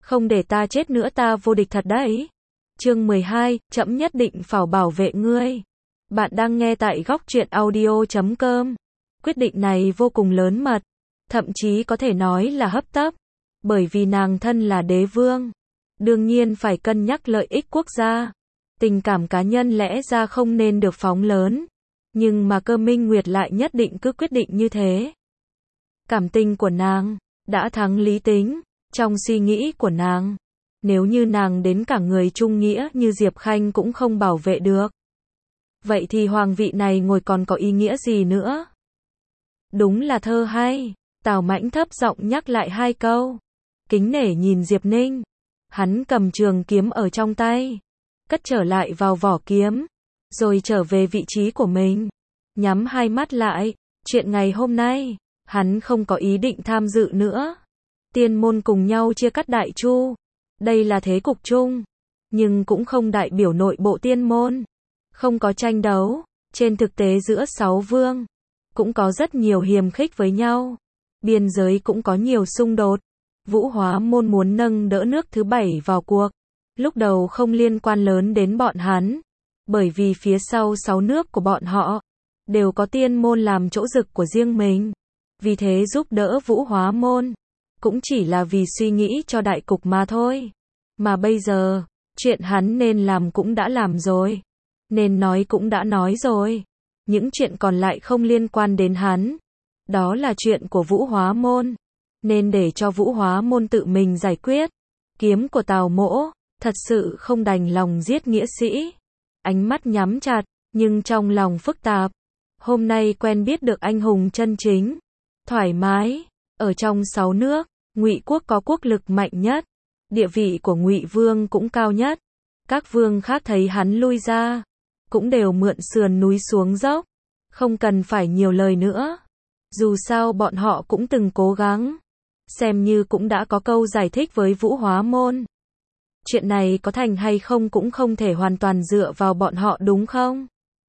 Không để ta chết nữa ta vô địch thật đấy. Chương 12, trẫm nhất định phải bảo vệ ngươi. Bạn đang nghe tại góc truyện audio.com. Quyết định này vô cùng lớn mật, thậm chí có thể nói là hấp tấp, bởi vì nàng thân là đế vương, đương nhiên phải cân nhắc lợi ích quốc gia. Tình cảm cá nhân lẽ ra không nên được phóng lớn, nhưng mà Cơ Minh Nguyệt lại nhất định cứ quyết định như thế. Cảm tình của nàng đã thắng lý tính. Trong suy nghĩ của nàng, nếu như nàng đến cả người trung nghĩa như Diệp Khanh cũng không bảo vệ được, vậy thì hoàng vị này ngồi còn có ý nghĩa gì nữa? Đúng là thơ hay. Tào Mãnh thấp giọng nhắc lại hai câu, kính nể nhìn Diệp Ninh. Hắn cầm trường kiếm ở trong tay, cất trở lại vào vỏ kiếm, rồi trở về vị trí của mình, nhắm hai mắt lại. Chuyện ngày hôm nay, hắn không có ý định tham dự nữa. Tiên môn cùng nhau chia cắt Đại Chu, đây là thế cục chung, nhưng cũng không đại biểu nội bộ tiên môn không có tranh đấu. Trên thực tế giữa 6 vương cũng có rất nhiều hiềm khích với nhau, biên giới cũng có nhiều xung đột. Vũ Hóa môn muốn nâng đỡ nước thứ 7 vào cuộc, lúc đầu không liên quan lớn đến bọn hắn, bởi vì phía sau 6 nước của bọn họ đều có tiên môn làm chỗ dực của riêng mình, vì thế giúp đỡ Vũ Hóa môn cũng chỉ là vì suy nghĩ cho đại cục mà thôi. Mà bây giờ, chuyện hắn nên làm cũng đã làm rồi, nên nói cũng đã nói rồi. Những chuyện còn lại không liên quan đến hắn, đó là chuyện của Vũ Hóa môn, nên để cho Vũ Hóa môn tự mình giải quyết. Kiếm của Tào Mỗ thật sự không đành lòng giết nghĩa sĩ. Ánh mắt nhắm chặt, nhưng trong lòng phức tạp. Hôm nay quen biết được anh hùng chân chính, thoải mái. Ở trong 6 nước, Ngụy quốc có quốc lực mạnh nhất, địa vị của Ngụy vương cũng cao nhất. Các vương khác thấy hắn lui ra, cũng đều mượn sườn núi xuống dốc, không cần phải nhiều lời nữa. Dù sao bọn họ cũng từng cố gắng, xem như cũng đã có câu giải thích với Vũ Hóa môn. Chuyện này có thành hay không cũng không thể hoàn toàn dựa vào bọn họ đúng không?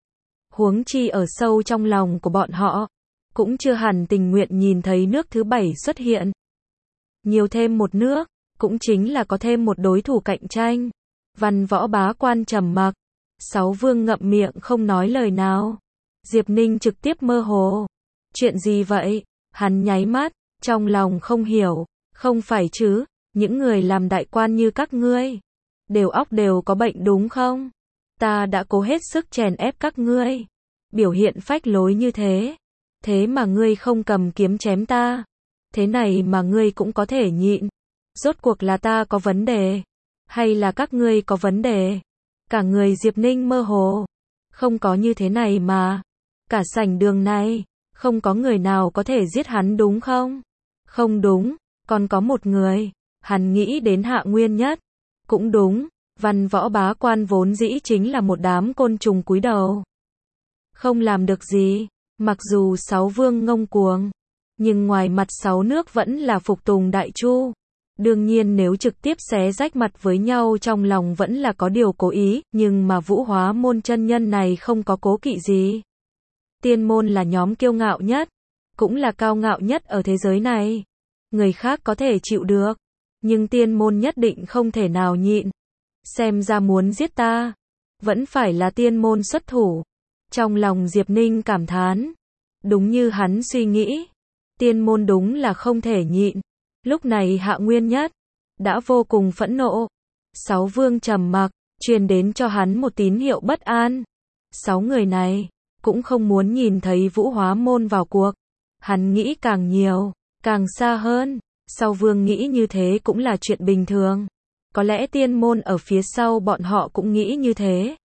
Huống chi ở sâu trong lòng của bọn họ, cũng chưa hẳn tình nguyện nhìn thấy nước thứ 7 xuất hiện. Nhiều thêm một nước, cũng chính là có thêm một đối thủ cạnh tranh. Văn Võ bá quan trầm mặc, 6 vương ngậm miệng không nói lời nào. Diệp Ninh trực tiếp mơ hồ. Chuyện gì vậy? Hắn nháy mắt, trong lòng không hiểu. Không phải chứ, những người làm đại quan như các ngươi, đều óc đều có bệnh đúng không? Ta đã cố hết sức chèn ép các ngươi, biểu hiện phách lối như thế. Thế mà ngươi không cầm kiếm chém ta. Thế này mà ngươi cũng có thể nhịn. Rốt cuộc là ta có vấn đề, hay là các ngươi có vấn đề? Cả người Diệp Ninh mơ hồ. Không có như thế này mà. Cả sảnh đường này, không có người nào có thể giết hắn đúng không? Không đúng, còn có một người. Hắn nghĩ đến Hạ Nguyên Nhất. Cũng đúng, Văn Võ bá quan vốn dĩ chính là một đám côn trùng cúi đầu, không làm được gì. Mặc dù 6 vương ngông cuồng, nhưng ngoài mặt 6 nước vẫn là phục tùng Đại Chu. Đương nhiên nếu trực tiếp xé rách mặt với nhau trong lòng vẫn là có điều cố ý, nhưng mà Vũ Hóa môn chân nhân này không có cố kỵ gì. Tiên môn là nhóm kiêu ngạo nhất, cũng là cao ngạo nhất ở thế giới này. Người khác có thể chịu được, nhưng tiên môn nhất định không thể nào nhịn. Xem ra muốn giết ta, vẫn phải là tiên môn xuất thủ. Trong lòng Diệp Ninh cảm thán, đúng như hắn suy nghĩ, tiên môn đúng là không thể nhịn. Lúc này Hạ Nguyên Nhất đã vô cùng phẫn nộ. 6 vương trầm mặc, truyền đến cho hắn một tín hiệu bất an. 6 người này cũng không muốn nhìn thấy Vũ Hóa môn vào cuộc. Hắn nghĩ càng nhiều, càng xa hơn. Sau vương nghĩ như thế cũng là chuyện bình thường. Có lẽ tiên môn ở phía sau bọn họ cũng nghĩ như thế.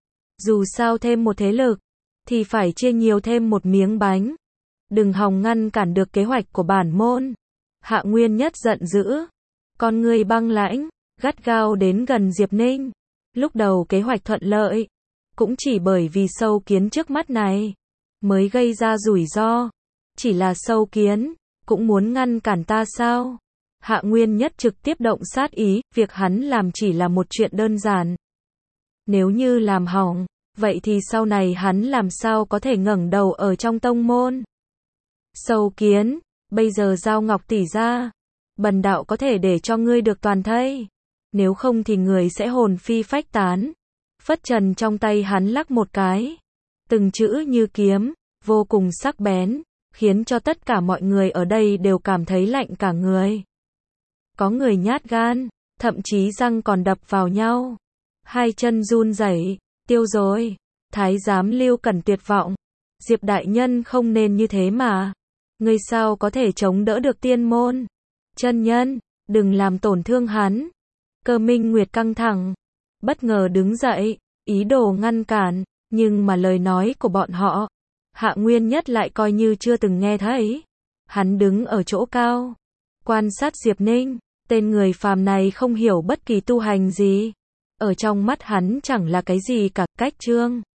Dù sao thêm một thế lực, thì phải chia nhiều thêm một miếng bánh. Đừng hòng ngăn cản được kế hoạch của bản môn. Hạ Nguyên Nhất giận dữ, con người băng lãnh, gắt gao đến gần Diệp Ninh. Lúc đầu kế hoạch thuận lợi, cũng chỉ bởi vì sâu kiến trước mắt này mới gây ra rủi ro. Chỉ là sâu kiến, cũng muốn ngăn cản ta sao? Hạ Nguyên Nhất trực tiếp động sát ý, việc hắn làm chỉ là một chuyện đơn giản. Nếu như làm hỏng, vậy thì sau này hắn làm sao có thể ngẩng đầu ở trong tông môn? Sâu kiến, bây giờ giao Ngọc tỷ ra, Bần đạo có thể để cho ngươi được toàn thây. Nếu không thì người sẽ hồn phi phách tán. Phất trần trong tay hắn lắc một cái. Từng chữ như kiếm, vô cùng sắc bén, khiến cho tất cả mọi người ở đây đều cảm thấy lạnh cả người. Có người nhát gan, thậm chí răng còn đập vào nhau. Hai chân run rẩy, tiêu rồi. Thái giám Lưu Cẩn tuyệt vọng. Diệp đại nhân không nên như thế mà. Ngươi sao có thể chống đỡ được tiên môn? Chân nhân, đừng làm tổn thương hắn. Cơ Minh Nguyệt căng thẳng, bất ngờ đứng dậy, ý đồ ngăn cản, nhưng mà lời nói của bọn họ, Hạ Nguyên Nhất lại coi như chưa từng nghe thấy. Hắn đứng ở chỗ cao, quan sát Diệp Ninh, tên người phàm này không hiểu bất kỳ tu hành gì. Ở trong mắt hắn chẳng là cái gì cả, cách trương.